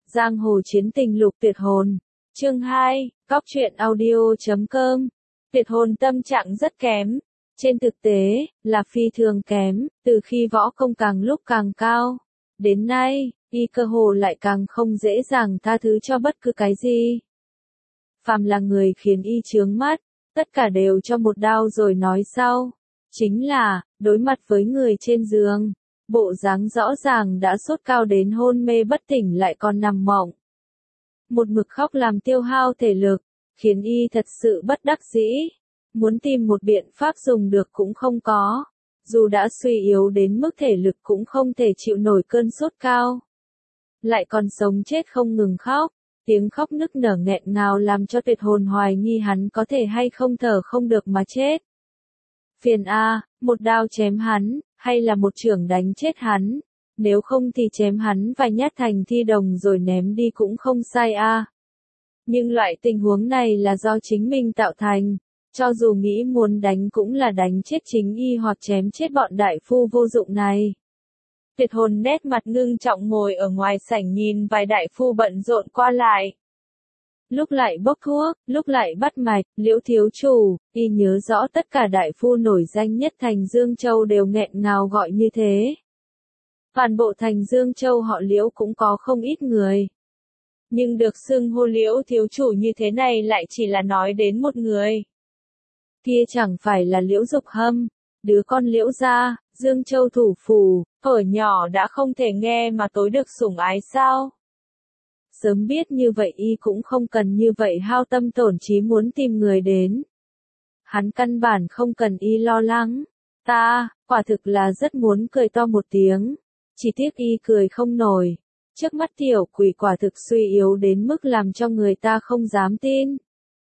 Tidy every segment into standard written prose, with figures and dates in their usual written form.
Giang hồ chiến tình lục tuyệt hồn. Chương 2, Cóc truyện audio.com. Tuyệt hồn tâm trạng rất kém. Trên thực tế, là phi thường kém, từ khi võ công càng lúc càng cao. Đến nay, y cơ hồ lại càng không dễ dàng tha thứ cho bất cứ cái gì. Phàm là người khiến y chướng mắt, tất cả đều cho một đao rồi nói sau. Chính là, đối mặt với người trên giường, bộ dáng rõ ràng đã sốt cao đến hôn mê bất tỉnh lại còn nằm mộng. Một mực khóc làm tiêu hao thể lực, khiến y thật sự bất đắc dĩ. Muốn tìm một biện pháp dùng được cũng không có. Dù đã suy yếu đến mức thể lực cũng không thể chịu nổi cơn sốt cao. Lại còn sống chết không ngừng khóc. Tiếng khóc nức nở nghẹn ngào làm cho tuyệt hồn hoài nghi hắn có thể hay không thở không được mà chết. Phiền a, một đao chém hắn, hay là một chưởng đánh chết hắn. Nếu không thì chém hắn vài nhát thành thi đồng rồi ném đi cũng không sai a. Nhưng loại tình huống này là do chính mình tạo thành. Cho dù nghĩ muốn đánh cũng là đánh chết chính y hoặc chém chết bọn đại phu vô dụng này. Tuyệt hồn nét mặt ngưng trọng ngồi ở ngoài sảnh nhìn vài đại phu bận rộn qua lại. Lúc lại bốc thuốc, lúc lại bắt mạch, Liễu thiếu chủ, y nhớ rõ tất cả đại phu nổi danh nhất thành Dương Châu đều nghẹn ngào gọi như thế. Toàn bộ thành Dương Châu họ Liễu cũng có không ít người. Nhưng được xưng hô Liễu thiếu chủ như thế này lại chỉ là nói đến một người. Kia chẳng phải là Liễu Dục Hâm, đứa con Liễu gia, Dương Châu thủ phủ, thuở nhỏ đã không thể nghe mà tối được sủng ái sao? Sớm biết như vậy y cũng không cần như vậy hao tâm tổn trí muốn tìm người đến. Hắn căn bản không cần y lo lắng. Ta, quả thực là rất muốn cười to một tiếng. Chỉ tiếc y cười không nổi. Trước mắt tiểu quỷ quả thực suy yếu đến mức làm cho người ta không dám tin.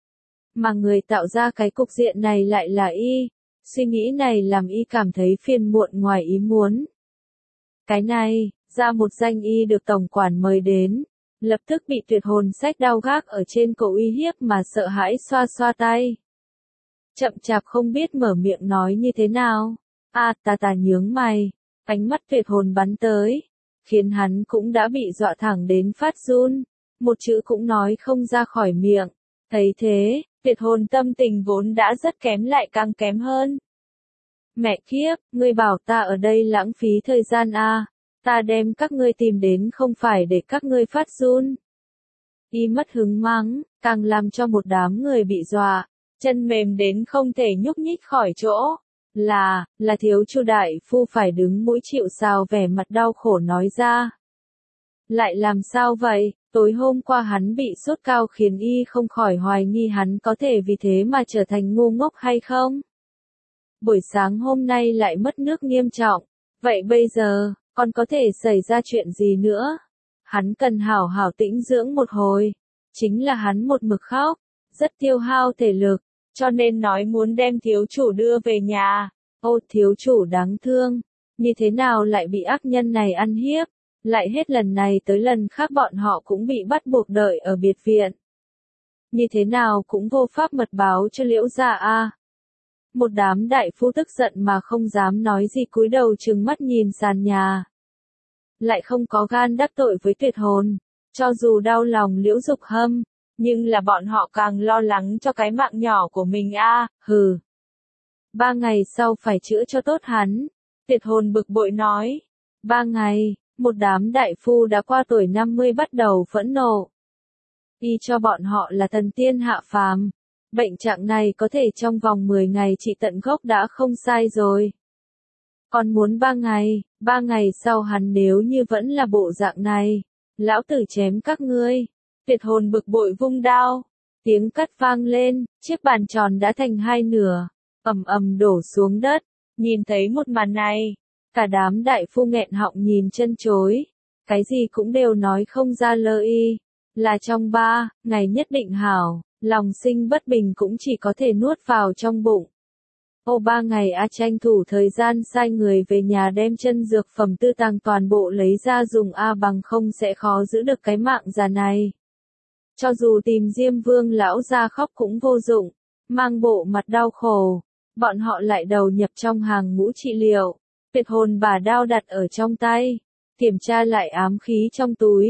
Mà người tạo ra cái cục diện này lại là y. Suy nghĩ này làm y cảm thấy phiền muộn ngoài ý muốn. Cái này, ra một danh y được tổng quản mời đến. Lập tức bị tuyệt hồn xách đao gác ở trên cổ uy hiếp mà sợ hãi xoa xoa tay. Chậm chạp không biết mở miệng nói như thế nào. Ta nhướng mày. Ánh mắt tuyệt hồn bắn tới. Khiến hắn cũng đã bị dọa thẳng đến phát run. Một chữ cũng nói không ra khỏi miệng. Thấy thế, tuyệt hồn tâm tình vốn đã rất kém lại càng kém hơn. Mẹ kiếp, ngươi bảo ta ở đây lãng phí thời gian à. Ta đem các ngươi tìm đến không phải để các ngươi phát run. Y mất hứng mắng, càng làm cho một đám người bị dọa, chân mềm đến không thể nhúc nhích khỏi chỗ. Là thiếu chu đại phu phải đứng mũi chịu sào vẻ mặt đau khổ nói ra. Lại làm sao vậy, tối hôm qua hắn bị sốt cao khiến y không khỏi hoài nghi hắn có thể vì thế mà trở thành ngu ngốc hay không? Buổi sáng hôm nay lại mất nước nghiêm trọng, vậy bây giờ, còn có thể xảy ra chuyện gì nữa? Hắn cần hảo hảo tĩnh dưỡng một hồi. Chính là hắn một mực khóc, rất tiêu hao thể lực, cho nên nói muốn đem thiếu chủ đưa về nhà. Ô thiếu chủ đáng thương, như thế nào lại bị ác nhân này ăn hiếp? Lại hết lần này tới lần khác bọn họ cũng bị bắt buộc đợi ở biệt viện. Như thế nào cũng vô pháp mật báo cho Liễu gia a. Một đám đại phu tức giận mà không dám nói gì cúi đầu trừng mắt nhìn sàn nhà. Lại không có gan đắc tội với tuyệt hồn. Cho dù đau lòng Liễu Dục Hâm, nhưng là bọn họ càng lo lắng cho cái mạng nhỏ của mình a. Hừ. 3 ngày sau phải chữa cho tốt hắn. Tuyệt hồn bực bội nói. 3 ngày, một đám đại phu đã qua tuổi 50 bắt đầu phẫn nộ. Y cho bọn họ là thần tiên hạ phàm. Bệnh trạng này có thể trong vòng 10 ngày trị tận gốc đã không sai rồi. Còn muốn 3 ngày sau hắn nếu như vẫn là bộ dạng này, lão tử chém các ngươi. Tuyệt hồn bực bội vung đao, tiếng cắt vang lên, chiếc bàn tròn đã thành hai nửa, ầm ầm đổ xuống đất. Nhìn thấy một màn này, cả đám đại phu nghẹn họng nhìn chân chối, cái gì cũng đều nói không ra lời. Là trong 3 ngày nhất định hảo, lòng sinh bất bình cũng chỉ có thể nuốt vào trong bụng. 3 ngày tranh thủ thời gian sai người về nhà đem chân dược phẩm tư tàng toàn bộ lấy ra dùng bằng không sẽ khó giữ được cái mạng già này. Cho dù tìm Diêm Vương lão ra khóc cũng vô dụng, mang bộ mặt đau khổ, bọn họ lại đầu nhập trong hàng ngũ trị liệu. Tuyệt hồn bà đao đặt ở trong tay, kiểm tra lại ám khí trong túi,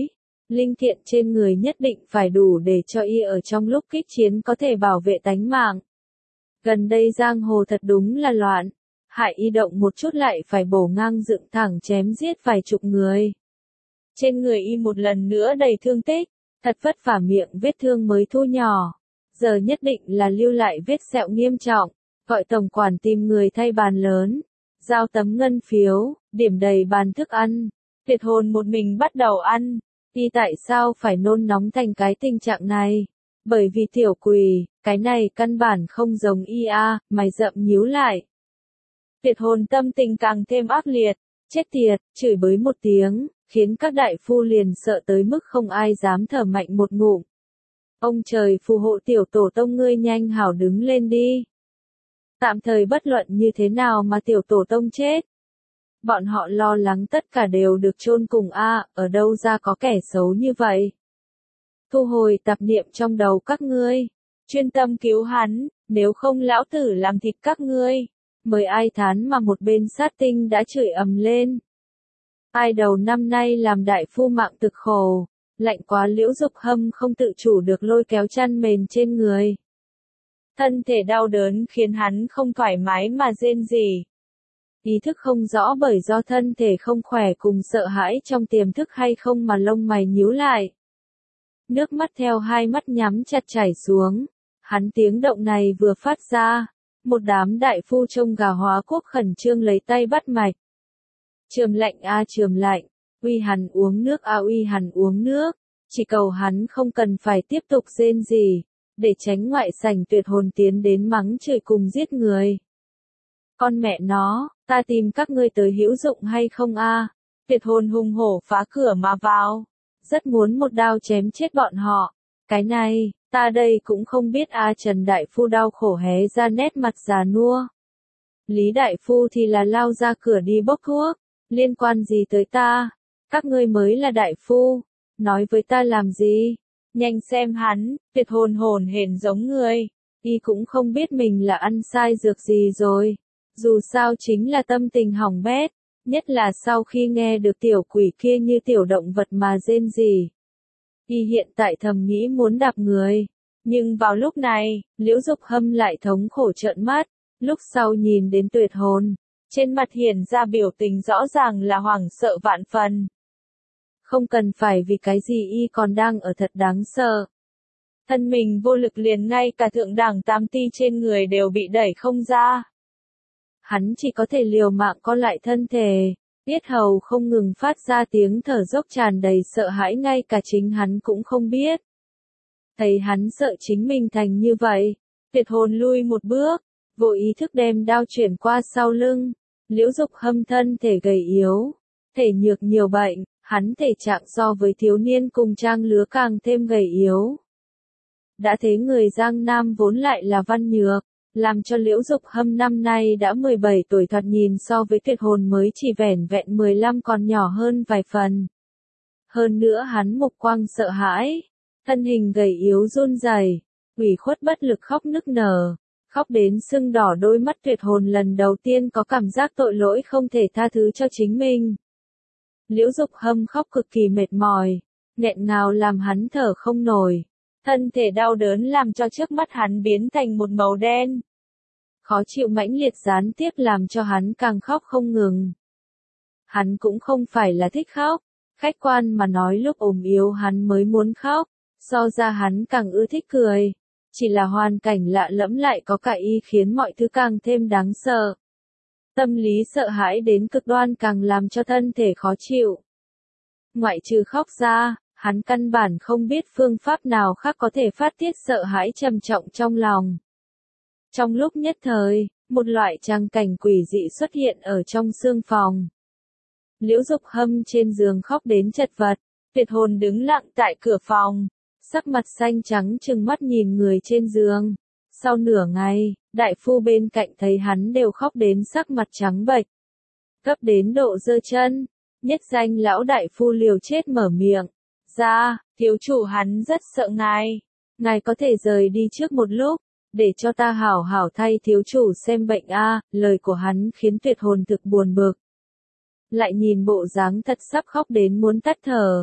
Linh thiện trên người nhất định phải đủ để cho y ở trong lúc kích chiến có thể bảo vệ tánh mạng. Gần đây giang hồ thật đúng là loạn, hại y động một chút lại phải bổ ngang dựng thẳng chém giết vài chục người. Trên người y một lần nữa đầy thương tích, thật vất vả miệng vết thương mới thu nhỏ. Giờ nhất định là lưu lại vết sẹo nghiêm trọng, gọi tổng quản tìm người thay bàn lớn, giao tấm ngân phiếu, điểm đầy bàn thức ăn. Tuyệt hồn một mình bắt đầu ăn, y tại sao phải nôn nóng thành cái tình trạng này? Bởi vì tiểu quỷ, cái này căn bản không giống y a, mày rậm nhíu lại. Tuyệt hồn tâm tình càng thêm ác liệt, chết tiệt, chửi bới một tiếng, khiến các đại phu liền sợ tới mức không ai dám thở mạnh một ngụm. Ông trời phù hộ tiểu tổ tông ngươi nhanh hảo đứng lên đi. Tạm thời bất luận như thế nào mà tiểu tổ tông chết. Bọn họ lo lắng tất cả đều được chôn cùng a, ở đâu ra có kẻ xấu như vậy. Thu hồi tạp niệm trong đầu các ngươi, chuyên tâm cứu hắn, nếu không lão tử làm thịt các ngươi. Mời ai thán mà một bên sát tinh đã chửi ầm lên. Ai đầu năm nay làm đại phu mạng thực khổ, lạnh quá Liễu Dục Hâm không tự chủ được lôi kéo chăn mền trên người. Thân thể đau đớn khiến hắn không thoải mái mà rên rỉ. Ý thức không rõ bởi do thân thể không khỏe cùng sợ hãi trong tiềm thức hay không mà lông mày nhíu lại. Nước mắt theo hai mắt nhắm chặt chảy xuống. Hắn tiếng động này vừa phát ra, một đám đại phu trông gà hóa quốc khẩn trương lấy tay bắt mạch. Trường lạnh a trường lạnh, uy hắn uống nước a uy hắn uống nước, chỉ cầu hắn không cần phải tiếp tục rên gì, để tránh ngoại sảnh tuyệt hồn tiến đến mắng chửi cùng giết người. Con mẹ nó, ta tìm các ngươi tới hữu dụng hay không a? Tuyệt hồn hùng hổ phá cửa mà vào, rất muốn một đao chém chết bọn họ. Cái này, ta đây cũng không biết a. Trần đại phu đau khổ hé ra nét mặt già nua. Lý đại phu thì là lao ra cửa đi bốc thuốc, liên quan gì tới ta? Các ngươi mới là đại phu, nói với ta làm gì? Nhanh xem hắn, tuyệt hồn hồn hển giống người, y cũng không biết mình là ăn sai dược gì rồi. Dù sao chính là tâm tình hỏng bét, nhất là sau khi nghe được tiểu quỷ kia như tiểu động vật mà rên rỉ. Y hiện tại thầm nghĩ muốn đạp người, nhưng vào lúc này, Liễu Dục Hâm lại thống khổ trợn mắt, lúc sau nhìn đến tuyệt hồn, trên mặt hiện ra biểu tình rõ ràng là hoảng sợ vạn phần. Không cần phải vì cái gì y còn đang ở thật đáng sợ. Thân mình vô lực liền ngay cả thượng đẳng tam ti trên người đều bị đẩy không ra. Hắn chỉ có thể liều mạng co lại thân thể, yết hầu không ngừng phát ra tiếng thở dốc tràn đầy sợ hãi ngay cả chính hắn cũng không biết. Thấy hắn sợ chính mình thành như vậy, tuyệt hồn lui một bước, vô ý thức đem đao chuyển qua sau lưng. Liễu Dục Hâm thân thể gầy yếu, thể nhược nhiều bệnh, hắn thể trạng so với thiếu niên cùng trang lứa càng thêm gầy yếu. Đã thế người Giang Nam vốn lại là văn nhược, làm cho Liễu Dục Hâm năm nay đã 17 tuổi thoạt nhìn so với tuyệt hồn mới chỉ vẻn vẹn 15 còn nhỏ hơn vài phần. Hơn nữa hắn mục quang sợ hãi, thân hình gầy yếu run rẩy, ủy khuất bất lực khóc nức nở, khóc đến sưng đỏ đôi mắt. Tuyệt hồn lần đầu tiên có cảm giác tội lỗi không thể tha thứ cho chính mình. Liễu Dục Hâm khóc cực kỳ mệt mỏi, nghẹn ngào làm hắn thở không nổi. Thân thể đau đớn làm cho trước mắt hắn biến thành một màu đen. Khó chịu mãnh liệt gián tiếp làm cho hắn càng khóc không ngừng. Hắn cũng không phải là thích khóc, khách quan mà nói lúc ốm yếu hắn mới muốn khóc, so ra hắn càng ưa thích cười. Chỉ là hoàn cảnh lạ lẫm lại có cả y khiến mọi thứ càng thêm đáng sợ. Tâm lý sợ hãi đến cực đoan càng làm cho thân thể khó chịu. Ngoại trừ khóc ra, hắn căn bản không biết phương pháp nào khác có thể phát tiết sợ hãi trầm trọng trong lòng. Trong lúc nhất thời, một loại tràng cảnh quỷ dị xuất hiện ở trong xương phòng. Liễu Dục Hâm trên giường khóc đến chật vật, tuyệt hồn đứng lặng tại cửa phòng, sắc mặt xanh trắng trừng mắt nhìn người trên giường. Sau nửa ngày, đại phu bên cạnh thấy hắn đều khóc đến sắc mặt trắng bệch, gấp đến độ giơ chân. Nhất danh lão đại phu liều chết mở miệng, "Ra, thiếu chủ hắn rất sợ ngài. Ngài có thể rời đi trước một lúc, để cho ta hảo hảo thay thiếu chủ xem bệnh a." Lời của hắn khiến tuyệt hồn thực buồn bực. Lại nhìn bộ dáng thật sắp khóc đến muốn tắt thở,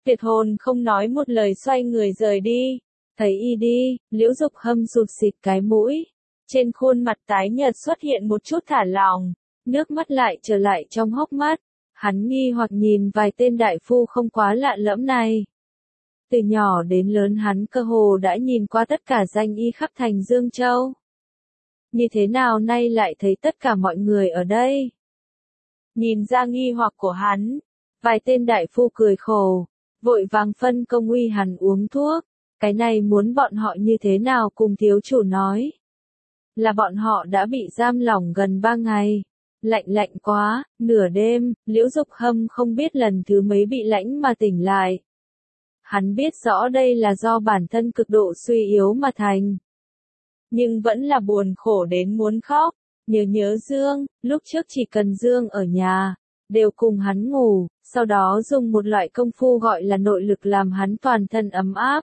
Tuyệt hồn không nói một lời xoay người rời đi. Thấy y đi, Liễu Dục Hâm sụt xịt cái mũi. Trên khuôn mặt tái nhợt xuất hiện một chút thả lỏng, nước mắt lại trở lại trong hốc mắt. Hắn nghi hoặc nhìn vài tên đại phu không quá lạ lẫm này. Từ nhỏ đến lớn hắn cơ hồ đã nhìn qua tất cả danh y khắp thành Dương Châu. Như thế nào nay lại thấy tất cả mọi người ở đây? Nhìn ra nghi hoặc của hắn, vài tên đại phu cười khổ, vội vàng phân công uy hắn uống thuốc. Cái này muốn bọn họ như thế nào cùng thiếu chủ nói. Là bọn họ đã bị giam lỏng gần 3 ngày. Lạnh quá, nửa đêm, Liễu Dục Hâm không biết lần thứ mấy bị lãnh mà tỉnh lại. Hắn biết rõ đây là do bản thân cực độ suy yếu mà thành. Nhưng vẫn là buồn khổ đến muốn khóc, nhớ Dương, lúc trước chỉ cần Dương ở nhà, đều cùng hắn ngủ, sau đó dùng một loại công phu gọi là nội lực làm hắn toàn thân ấm áp.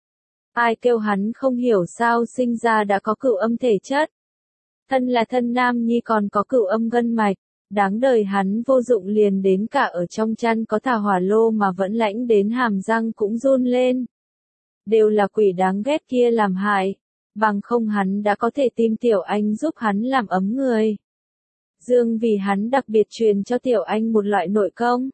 Ai kêu hắn không hiểu sao sinh ra đã có cửu âm thể chất. Thân là thân nam nhi còn có cửu âm gân mạch, đáng đời hắn vô dụng liền đến cả ở trong chăn có thả hỏa lô mà vẫn lãnh đến hàm răng cũng run lên. Đều là quỷ đáng ghét kia làm hại, bằng không hắn đã có thể tìm Tiểu Anh giúp hắn làm ấm người. Dương vì hắn đặc biệt truyền cho Tiểu Anh một loại nội công,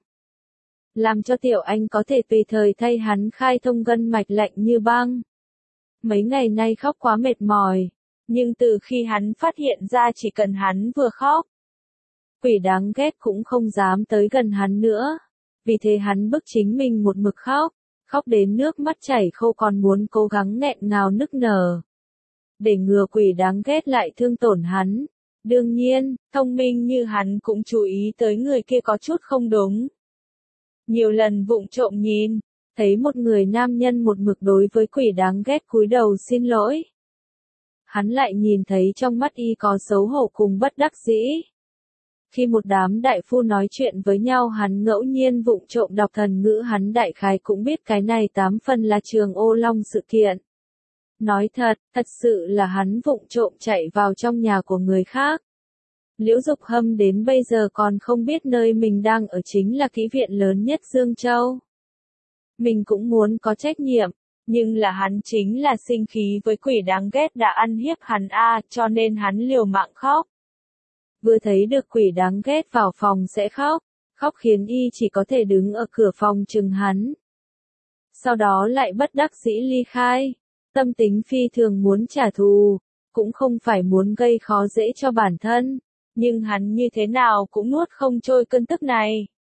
làm cho Tiểu Anh có thể tùy thời thay hắn khai thông gân mạch lạnh như băng. Mấy ngày nay khóc quá mệt mỏi, nhưng từ khi hắn phát hiện ra chỉ cần hắn vừa khóc, quỷ đáng ghét cũng không dám tới gần hắn nữa. Vì thế hắn bức chính mình một mực khóc, khóc đến nước mắt chảy khô còn muốn cố gắng nghẹn ngào nức nở. Để ngừa quỷ đáng ghét lại thương tổn hắn. Đương nhiên, thông minh như hắn cũng chú ý tới người kia có chút không đúng. Nhiều lần vụng trộm nhìn, thấy một người nam nhân một mực đối với quỷ đáng ghét cúi đầu xin lỗi. Hắn lại nhìn thấy trong mắt y có xấu hổ cùng bất đắc dĩ. Khi một đám đại phu nói chuyện với nhau hắn ngẫu nhiên vụng trộm đọc thần ngữ hắn đại khái cũng biết cái này 8 phần là Trường Ô Long sự kiện. Nói thật sự là hắn vụng trộm chạy vào trong nhà của người khác. Liễu Dục Hâm đến bây giờ còn không biết nơi mình đang ở chính là kỹ viện lớn nhất Dương Châu. Mình cũng muốn có trách nhiệm, nhưng là hắn chính là sinh khí với quỷ đáng ghét đã ăn hiếp hắn cho nên hắn liều mạng khóc. Vừa thấy được quỷ đáng ghét vào phòng sẽ khóc, khóc khiến y chỉ có thể đứng ở cửa phòng chừng hắn. Sau đó lại bất đắc dĩ ly khai, tâm tính phi thường muốn trả thù, cũng không phải muốn gây khó dễ cho bản thân, nhưng hắn như thế nào cũng nuốt không trôi cơn tức này.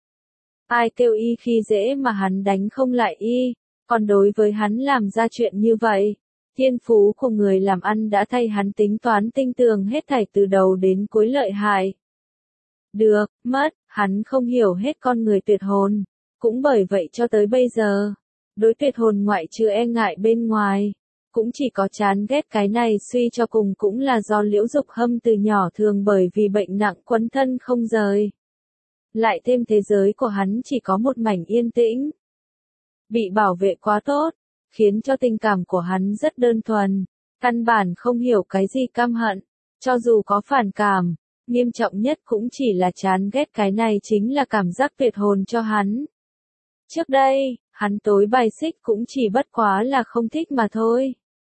Ai kêu y khi dễ mà hắn đánh không lại y, còn đối với hắn làm ra chuyện như vậy. Thiên phú của người làm ăn đã thay hắn tính toán tinh tường hết thảy từ đầu đến cuối lợi hại. Được, mất, hắn không hiểu hết con người tuyệt hồn. Cũng bởi vậy cho tới bây giờ, đối tuyệt hồn ngoại trừ e ngại bên ngoài, cũng chỉ có chán ghét cái này suy cho cùng cũng là do Liễu Dục Hâm từ nhỏ thường bởi vì bệnh nặng quấn thân không rời. Lại thêm thế giới của hắn chỉ có một mảnh yên tĩnh. Bị bảo vệ quá tốt, khiến cho tình cảm của hắn rất đơn thuần, căn bản không hiểu cái gì căm hận, cho dù có phản cảm, nghiêm trọng nhất cũng chỉ là chán ghét cái này chính là cảm giác tuyệt hồn cho hắn. Trước đây, hắn tối bài xích cũng chỉ bất quá là không thích mà thôi.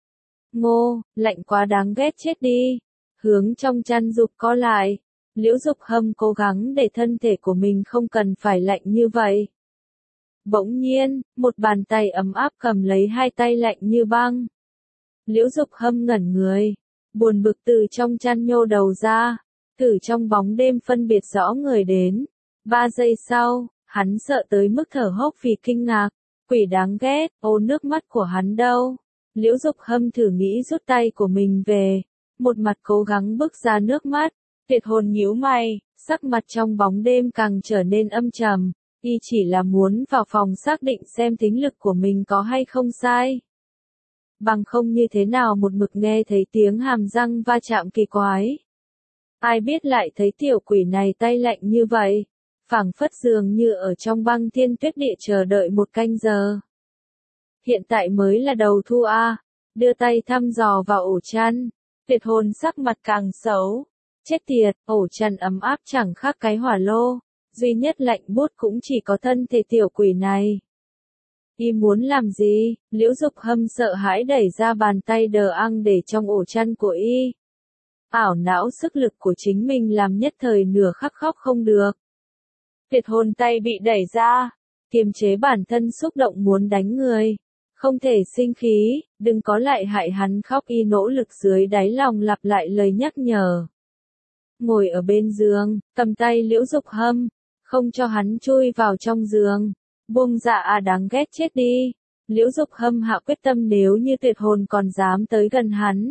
Ngô, lạnh quá đáng ghét chết đi, hướng trong chăn rụt co lại, Liễu Dục Hâm cố gắng để thân thể của mình không cần phải lạnh như vậy. Bỗng nhiên, một bàn tay ấm áp cầm lấy hai tay lạnh như băng. Liễu Dục Hâm ngẩn người, buồn bực từ trong chăn nhô đầu ra, thử trong bóng đêm phân biệt rõ người đến. 3 giây sau, hắn sợ tới mức thở hốc vì kinh ngạc, quỷ đáng ghét, ô nước mắt của hắn đâu. Liễu Dục Hâm thử nghĩ rút tay của mình về, một mặt cố gắng bước ra nước mắt, tuyệt hồn nhíu mày, sắc mặt trong bóng đêm càng trở nên âm trầm. Y chỉ là muốn vào phòng xác định xem tính lực của mình có hay không sai. Bằng không như thế nào một mực nghe thấy tiếng hàm răng va chạm kỳ quái. Ai biết lại thấy tiểu quỷ này tay lạnh như vậy, phảng phất dường như ở trong băng thiên tuyết địa chờ đợi một canh giờ. Hiện tại mới là đầu thu đưa tay thăm dò vào ổ chăn, tuyệt hồn sắc mặt càng xấu. Chết tiệt, ổ chăn ấm áp chẳng khác cái hỏa lô. Duy nhất lạnh buốt cũng chỉ có thân thể tiểu quỷ này. Y muốn làm gì? Liễu Dục Hâm sợ hãi đẩy ra bàn tay đờ ăng để trong ổ chăn của Y. Ảo não sức lực của chính mình làm nhất thời nửa khắc khóc không được. Tuyệt hồn tay bị đẩy ra, kiềm chế bản thân xúc động muốn đánh người. Không thể sinh khí, đừng có lại hại hắn khóc. Y nỗ lực dưới đáy lòng lặp lại lời nhắc nhở. Ngồi ở bên giường, cầm tay Liễu Dục Hâm, không cho hắn chui vào trong giường. Buông dạ đáng ghét chết đi. Liễu Dục Hâm hạ quyết tâm nếu như tuyệt hồn còn dám tới gần hắn.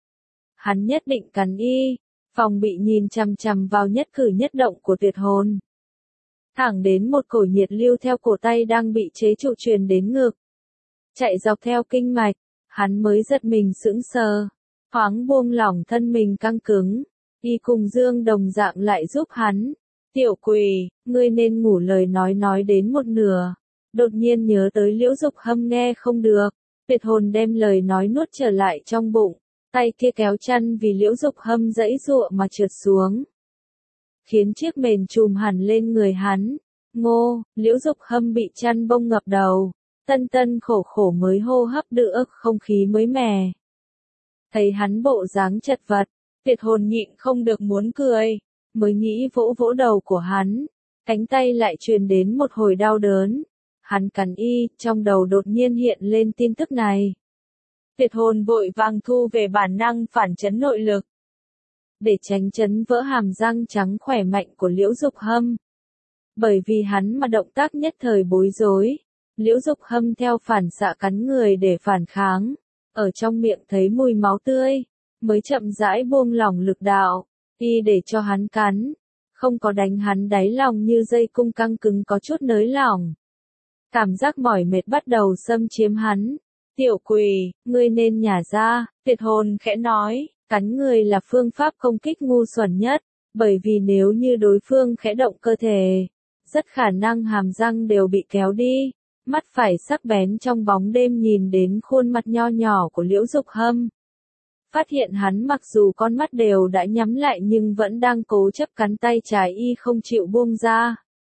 Hắn nhất định cắn Y, phòng bị nhìn chằm chằm vào nhất cử nhất động của tuyệt hồn. Thẳng đến một cổ nhiệt lưu theo cổ tay đang bị chế trụ truyền đến ngực. Chạy dọc theo kinh mạch, hắn mới giật mình sững sờ, thoáng buông lỏng thân mình căng cứng. Y cùng Dương đồng dạng lại giúp hắn. Tiểu quỷ, ngươi nên ngủ. Lời nói đến một nửa. Đột nhiên nhớ tới Liễu Dục Hâm nghe không được. Tuyệt hồn đem lời nói nuốt trở lại trong bụng. Tay kia kéo chăn vì Liễu Dục Hâm giãy giụa mà trượt xuống. Khiến chiếc mền trùm hẳn lên người hắn. Ngô, Liễu Dục Hâm bị chăn bông ngập đầu. Tân khổ khổ mới hô hấp được không khí mới mẻ. Thấy hắn bộ dáng chật vật, tuyệt hồn nhịn không được muốn cười. Mới nghĩ vỗ vỗ đầu của hắn. Cánh tay lại truyền đến một hồi đau đớn. Hắn cắn Y, trong đầu đột nhiên hiện lên tin tức này. Tuyệt hồn vội vàng thu về bản năng phản chấn nội lực. Để tránh chấn vỡ hàm răng trắng khỏe mạnh của Liễu Dục Hâm. Bởi vì hắn mà động tác nhất thời bối rối. Liễu Dục Hâm theo phản xạ cắn người để phản kháng. Ở trong miệng thấy mùi máu tươi. Mới chậm rãi buông lỏng lực đạo. Y để cho hắn cắn. Không có đánh hắn đáy lòng như dây cung căng cứng có chút nới lỏng. Cảm giác mỏi mệt bắt đầu xâm chiếm hắn. Tiểu quỷ, ngươi nên nhả ra. Tuyệt hồn khẽ nói. Cắn người là phương pháp công kích ngu xuẩn nhất. Bởi vì nếu như đối phương khẽ động cơ thể, rất khả năng hàm răng đều bị kéo đi. Mắt phải sắc bén trong bóng đêm nhìn đến khuôn mặt nho nhỏ của Liễu Dục Hâm. Phát hiện hắn mặc dù con mắt đều đã nhắm lại nhưng vẫn đang cố chấp cắn tay trái Y không chịu buông ra.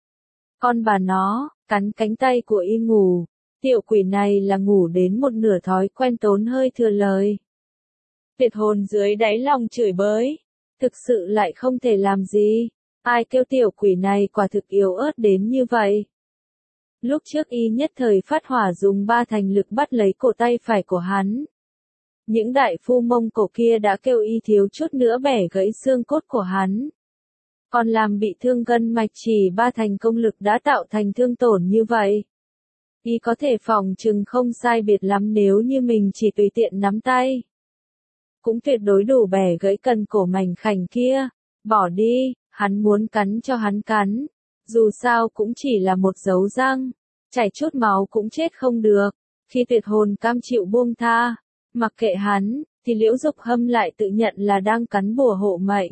Con bà nó, cắn cánh tay của Y ngủ. Tiểu quỷ này là ngủ đến một nửa thói quen tốn hơi thừa lời. Tuyệt hồn dưới đáy lòng chửi bới. Thực sự lại không thể làm gì. Ai kêu tiểu quỷ này quả thực yếu ớt đến như vậy. Lúc trước Y nhất thời phát hỏa dùng 3 thành lực bắt lấy cổ tay phải của hắn. Những đại phu Mông Cổ kia đã kêu Y thiếu chút nữa bẻ gãy xương cốt của hắn. Còn làm bị thương gân mạch chỉ 3 thành công lực đã tạo thành thương tổn như vậy. Y có thể phòng chừng không sai biệt lắm nếu như mình chỉ tùy tiện nắm tay. Cũng tuyệt đối đủ bẻ gãy cần cổ mảnh khảnh kia. Bỏ đi, hắn muốn cắn cho hắn cắn. Dù sao cũng chỉ là một dấu răng. Chảy chút máu cũng chết không được. Khi tuyệt hồn cam chịu buông tha. Mặc kệ hắn, thì Liễu Dục Hâm lại tự nhận là đang cắn bùa hộ mệnh.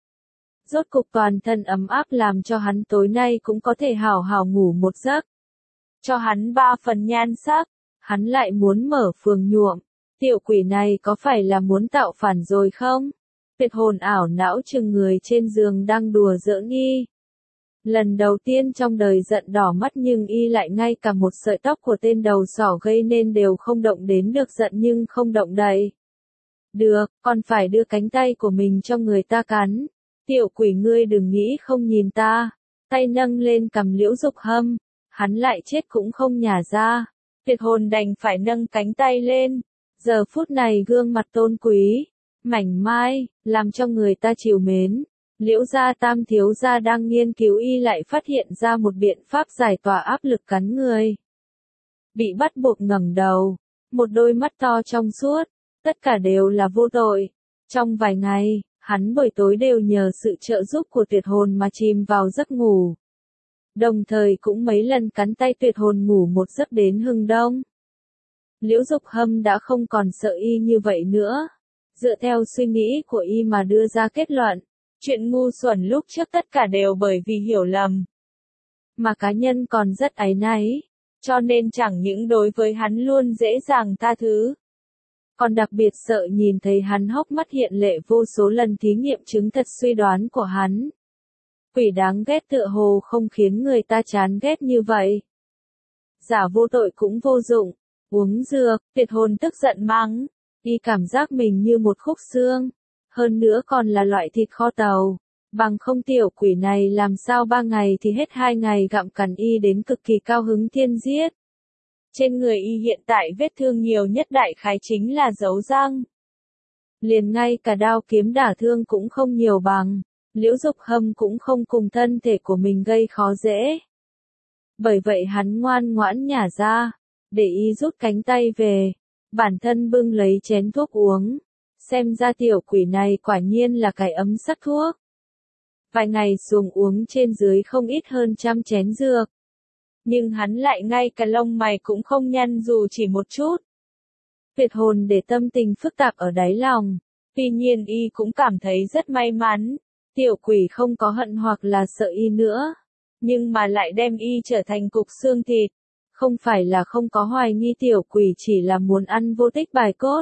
Rốt cục toàn thân ấm áp làm cho hắn tối nay cũng có thể hào hào ngủ một giấc. Cho hắn 3 phần nhan sắc, hắn lại muốn mở phường nhuộm. Tiểu quỷ này có phải là muốn tạo phản rồi không? Tuyệt hồn ảo não chừng người trên giường đang đùa giỡn Y. Lần đầu tiên trong đời giận đỏ mắt nhưng Y lại ngay cả một sợi tóc của tên đầu sỏ gây nên đều không động đến được giận nhưng không động đậy. Được, còn phải đưa cánh tay của mình cho người ta cắn. Tiểu quỷ ngươi đừng nghĩ không nhìn ta. Tay nâng lên cầm Liễu Dục Hâm. Hắn lại chết cũng không nhả ra. Tuyệt hồn đành phải nâng cánh tay lên. Giờ phút này gương mặt tôn quý, mảnh mai, làm cho người ta trìu mến. Liễu gia tam thiếu gia đang nghiên cứu Y lại phát hiện ra một biện pháp giải tỏa áp lực cắn người. Bị bắt buộc ngẩng đầu, một đôi mắt to trong suốt, tất cả đều là vô tội. Trong vài ngày, hắn buổi tối đều nhờ sự trợ giúp của tuyệt hồn mà chìm vào giấc ngủ. Đồng thời cũng mấy lần cắn tay tuyệt hồn ngủ một giấc đến hừng đông. Liễu Dục Hâm đã không còn sợ Y như vậy nữa. Dựa theo suy nghĩ của Y mà đưa ra kết luận. Chuyện ngu xuẩn lúc trước tất cả đều bởi vì hiểu lầm. Mà cá nhân còn rất áy náy. Cho nên chẳng những đối với hắn luôn dễ dàng tha thứ. Còn đặc biệt sợ nhìn thấy hắn hốc mắt hiện lệ vô số lần thí nghiệm chứng thật suy đoán của hắn. Quỷ đáng ghét tựa hồ không khiến người ta chán ghét như vậy. giả vô tội cũng vô dụng. Uống dược, Tuyệt Hồn tức giận mắng. Y cảm giác mình như một khúc xương. Hơn nữa còn là loại thịt kho tàu. Bằng không tiểu quỷ này làm sao 3 ngày thì hết 2 ngày gặm cắn y đến cực kỳ cao hứng thiên giết. Trên người y hiện tại vết thương nhiều nhất đại khái chính là dấu răng. Liền ngay cả đao kiếm đả thương cũng không nhiều bằng. Liễu Dục Hâm cũng không cùng thân thể của mình gây khó dễ. Bởi vậy hắn ngoan ngoãn nhả ra, để y rút cánh tay về, bản thân bưng lấy chén thuốc uống. Xem ra tiểu quỷ này quả nhiên là cái ấm sắc thuốc. Vài ngày xuống uống trên dưới không ít hơn 100 chén dược. Nhưng hắn lại ngay cả lông mày cũng không nhăn dù chỉ một chút. Tuyệt Hồn để tâm tình phức tạp ở đáy lòng. Tuy nhiên y cũng cảm thấy rất may mắn. Tiểu quỷ không có hận hoặc là sợ y nữa. Nhưng mà lại đem y trở thành cục xương thịt. Không phải là không có hoài nghi tiểu quỷ chỉ là muốn ăn vô tích bài cốt.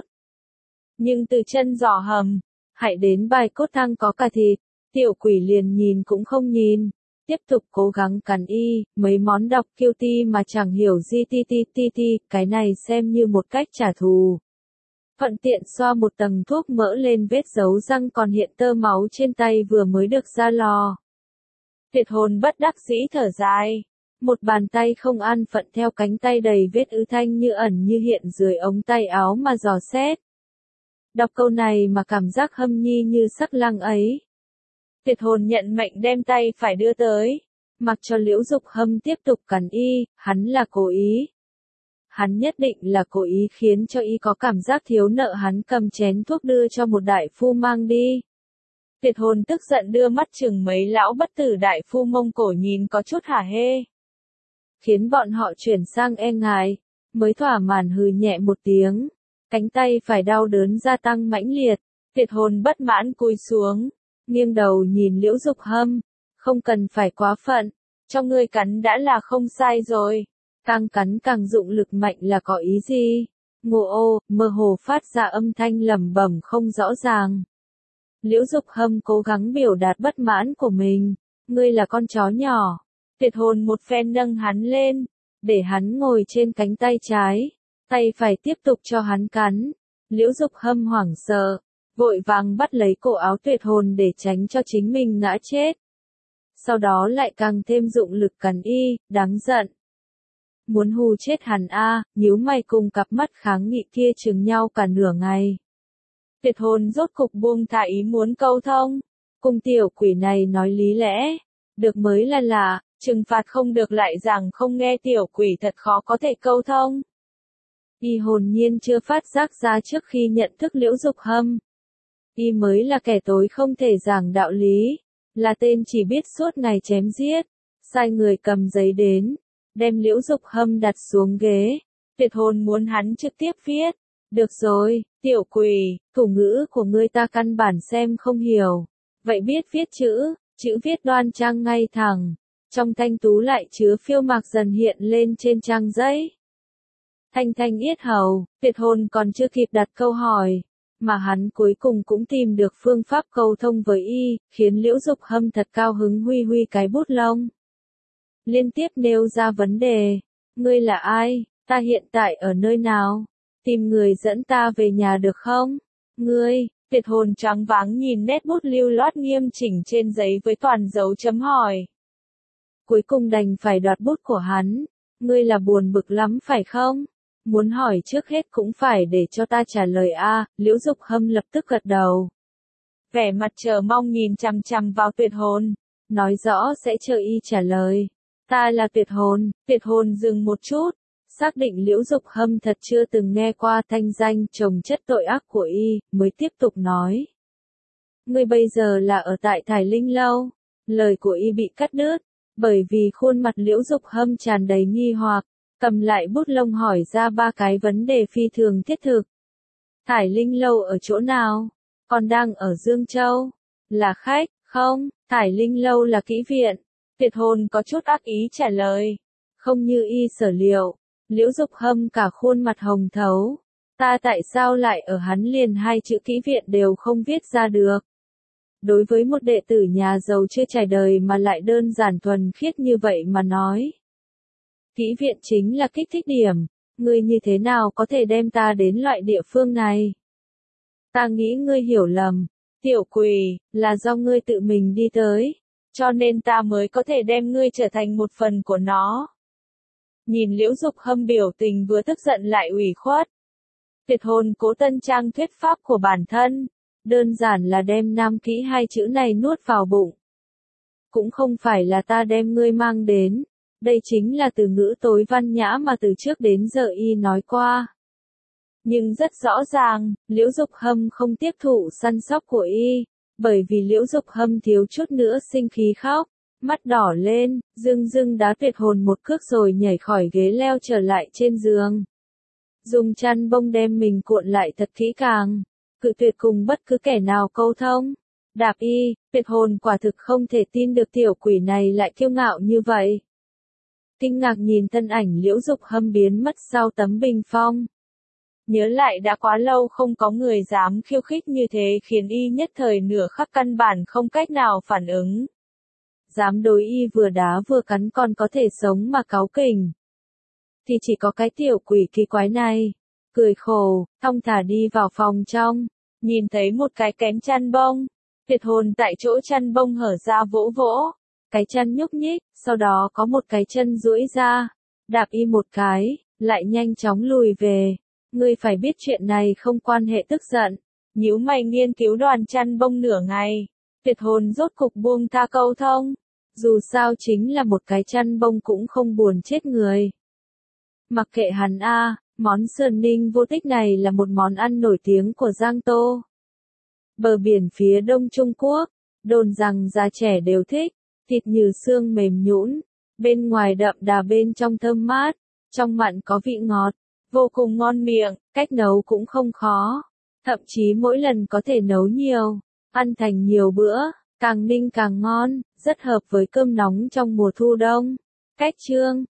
Nhưng từ chân giỏ hầm, hại đến bài cốt thăng có cả thịt. Tiểu quỷ liền nhìn cũng không nhìn. Tiếp tục cố gắng cắn y, mấy món đọc kiêu ti mà chẳng hiểu gì ti, cái này xem như một cách trả thù. Thuận tiện xoa một tầng thuốc mỡ lên vết dấu răng còn hiện tơ máu trên tay vừa mới được ra lò. Tuyệt Hồn bất đắc dĩ thở dài. Một bàn tay không an phận theo cánh tay đầy vết ứ thanh như ẩn như hiện dưới ống tay áo mà dò xét. Đọc câu này mà cảm giác Hâm Nhi như sắc lang ấy. Tuyệt Hồn nhận mệnh đem tay phải đưa tới. Mặc cho Liễu Dục Hâm tiếp tục cắn y, hắn là cố ý. Hắn nhất định là cố ý khiến cho y có cảm giác thiếu nợ hắn cầm chén thuốc đưa cho một đại phu mang đi. Tuyệt Hồn tức giận đưa mắt chừng mấy lão bất tử đại phu Mông Cổ nhìn có chút hả hê. Khiến bọn họ chuyển sang e ngại, mới thỏa mãn hừ nhẹ một tiếng. Cánh tay phải đau đớn gia tăng mãnh liệt, Tuyệt Hồn bất mãn cúi xuống, nghiêng đầu nhìn Liễu Dục Hâm. Không cần phải quá phận, cho ngươi cắn đã là không sai rồi. Càng cắn càng dụng lực mạnh là có ý gì? Ngô ô, mơ hồ phát ra âm thanh lẩm bẩm không rõ ràng. Liễu Dục Hâm cố gắng biểu đạt bất mãn của mình. Ngươi là con chó nhỏ. Tuyệt Hồn một phen nâng hắn lên, để hắn ngồi trên cánh tay trái. Tay phải tiếp tục cho hắn cắn. Liễu Dục Hâm hoảng sợ, vội vàng bắt lấy cổ áo Tuyệt Hồn để tránh cho chính mình ngã chết. Sau đó lại càng thêm dụng lực cắn y, đáng giận. Muốn hù chết hắn a, nhíu mày cùng cặp mắt kháng nghị kia chừng nhau cả nửa ngày. Tuyệt Hồn rốt cục buông thả ý muốn câu thông, cùng tiểu quỷ này nói lý lẽ, được mới là lạ, trừng phạt không được lại rằng không nghe tiểu quỷ thật khó có thể câu thông. Y hồn nhiên chưa phát giác ra trước khi nhận thức Liễu Dục Hâm. Y mới là kẻ tối không thể giảng đạo lý, là tên chỉ biết suốt ngày chém giết, sai người cầm giấy đến, đem Liễu Dục Hâm đặt xuống ghế. Tuyệt Hồn muốn hắn trực tiếp viết. Được rồi, tiểu quỷ, thủ ngữ của ngươi ta căn bản xem không hiểu. Vậy biết viết chữ viết đoan trang ngay thẳng. Trong thanh tú lại chứa phiêu mạc dần hiện lên trên trang giấy. Thanh thanh yết hầu, Tuyệt Hồn còn chưa kịp đặt câu hỏi. Mà hắn cuối cùng cũng tìm được phương pháp câu thông với y, khiến Liễu Dục Hâm thật cao hứng huy huy cái bút lông. Liên tiếp nêu ra vấn đề. Ngươi là ai? Ta hiện tại ở nơi nào? Tìm người dẫn ta về nhà được không? Ngươi, Tuyệt Hồn choáng váng nhìn nét bút lưu loát nghiêm chỉnh trên giấy với toàn dấu chấm hỏi. Cuối cùng đành phải đoạt bút của hắn. Ngươi là buồn bực lắm phải không? Muốn hỏi trước hết cũng phải để cho ta trả lời a. Liễu Dục Hâm lập tức gật đầu. Vẻ mặt chờ mong nhìn chằm chằm vào Tuyệt Hồn, nói rõ sẽ chờ y trả lời. Ta là Tuyệt Hồn. Tuyệt Hồn dừng một chút, xác định Liễu Dục Hâm thật chưa từng nghe qua thanh danh chồng chất tội ác của y, mới tiếp tục nói. Ngươi bây giờ là ở tại Thải Linh Lâu. Lời của y bị cắt đứt, bởi vì khuôn mặt Liễu Dục Hâm tràn đầy nghi hoặc, cầm lại bút lông hỏi ra 3 cái vấn đề phi thường thiết thực. Thải Linh Lâu ở chỗ nào? Còn đang ở Dương Châu. Là khách, không? Thải Linh Lâu là kỹ viện. Tuyệt Hồn có chút ác ý trả lời. Không như y sở liệu. Liễu Dục Hâm cả khuôn mặt hồng thấu. Ta tại sao lại ở hắn liền 2 chữ kỹ viện đều không viết ra được? Đối với một đệ tử nhà giàu chưa trải đời mà lại đơn giản thuần khiết như vậy mà nói. Kỹ viện chính là kích thích điểm, ngươi như thế nào có thể đem ta đến loại địa phương này? Ta nghĩ ngươi hiểu lầm, tiểu quỷ, là do ngươi tự mình đi tới, cho nên ta mới có thể đem ngươi trở thành một phần của nó. Nhìn Liễu Dục Hâm biểu tình vừa tức giận lại ủy khuất. Tuyệt hồn Cố Tân Trang thuyết pháp của bản thân, đơn giản là đem nam kỹ hai chữ này nuốt vào bụng. Cũng không phải là ta đem ngươi mang đến, đây chính là từ ngữ tối văn nhã mà từ trước đến giờ y nói qua. Nhưng rất rõ ràng, Liễu Dục Hâm không tiếp thụ săn sóc của y, bởi vì Liễu Dục Hâm thiếu chút nữa sinh khí khóc, mắt đỏ lên, dưng đá tuyệt hồn một cước rồi nhảy khỏi ghế leo trở lại trên giường. Dùng chăn bông đem mình cuộn lại thật kỹ càng, cự tuyệt cùng bất cứ kẻ nào câu thông. Đạp y, tuyệt hồn quả thực không thể tin được tiểu quỷ này lại kiêu ngạo như vậy. Kinh ngạc nhìn thân ảnh Liễu Dục Hâm biến mất sau tấm bình phong. Nhớ lại đã quá lâu không có người dám khiêu khích như thế khiến y nhất thời nửa khắc căn bản không cách nào phản ứng. Dám đối y vừa đá vừa cắn còn có thể sống mà cáu kỉnh. Thì chỉ có cái tiểu quỷ kỳ quái này. Cười khổ, thong thả đi vào phòng trong, nhìn thấy một cái kén chăn bông. Tuyệt hồn tại chỗ chăn bông hở ra vỗ vỗ. Cái chân nhúc nhích, sau đó có một cái chân duỗi ra. Đạp y một cái, lại nhanh chóng lùi về. Ngươi phải biết chuyện này không quan hệ tức giận. Nhíu mày nghiên cứu đoàn chăn bông nửa ngày. Tuyệt hồn rốt cục buông tha câu thông. Dù sao chính là một cái chăn bông cũng không buồn chết người. Mặc kệ hắn món sườn ninh vô tích này là một món ăn nổi tiếng của Giang Tô. Bờ biển phía đông Trung Quốc, đồn rằng già trẻ đều thích, thịt như xương mềm nhũn, bên ngoài đậm đà bên trong thơm mát, trong mặn có vị ngọt, vô cùng ngon miệng, cách nấu cũng không khó. Thậm chí mỗi lần có thể nấu nhiều, ăn thành nhiều bữa, càng ninh càng ngon, rất hợp với cơm nóng trong mùa thu đông. Cách chương